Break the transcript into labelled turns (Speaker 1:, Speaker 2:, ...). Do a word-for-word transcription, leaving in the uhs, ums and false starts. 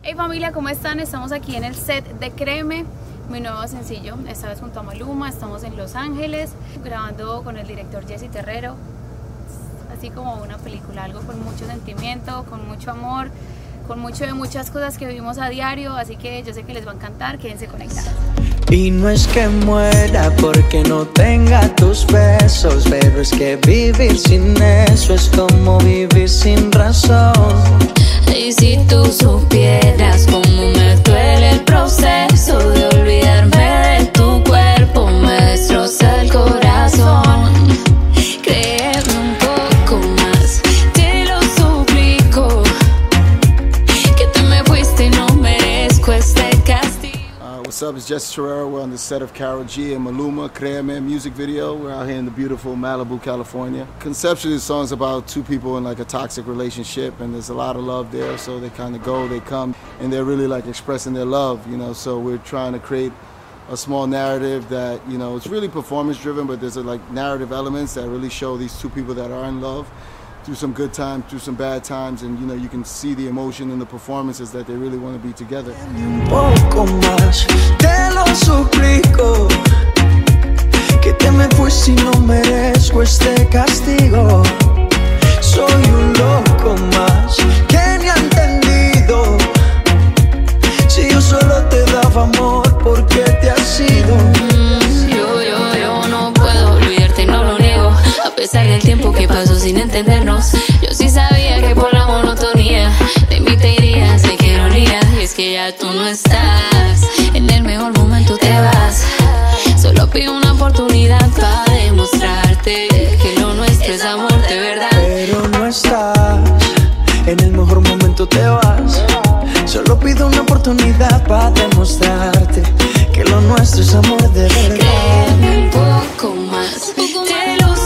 Speaker 1: Hey familia, ¿cómo están? Estamos aquí en el set de Créeme, mi nuevo sencillo, esta vez junto a Maluma. Estamos en Los Ángeles grabando con el director Jesse Terrero, así como una película, algo con mucho sentimiento, con mucho amor, con mucho de muchas cosas que vivimos a diario, así que yo sé que les va a encantar, quédense conectados.
Speaker 2: Y no es que muera porque no tenga tus besos, pero es que vivir sin eso es como vivir sin razón.
Speaker 3: Y si tú supieras cómo me duele el proceso de olvidarme de tu cuerpo, me destroza el corazón. Créeme un poco más, te lo suplico, que te me fuiste y no merezco este castigo.
Speaker 4: Uh, what's up, it's Jesse Terrero. We're on the set of Karol G and Maluma, Créeme music video. We're out here in the beautiful Malibu, California. Conceptually, the song's about two people in like a toxic relationship, and there's a lot of love there, so they kind of go, they come, and they're really like expressing their love, you know, so we're trying to create a small narrative that, you know, it's really performance driven, but there's a, like narrative elements that really show these two people that are in love through some good times, through some bad times, and you know, you can see the emotion in the performances that they really want to be together.
Speaker 2: Un poco más, te lo suplico, que te me fuiste y no merezco este castigo. Soy un loco más que ni ha entendido, si yo solo te daba amor, ¿por qué te has ido?
Speaker 3: Mm, yo, yo, yo no puedo olvidarte, no lo niego, a pesar del tiempo que pasó sin entendernos. Yo sí sabía que por la monotonía de mí te irías, sé que ironía, y es que ya tú no estás, en el mejor momento te vas. Solo pido una oportunidad para demostrarte que lo nuestro es amor de verdad.
Speaker 2: Pero no estás, en el mejor momento te vas. Solo pido una oportunidad para demostrarte que lo nuestro es amor de verdad.
Speaker 3: Créeme un poco más, te lo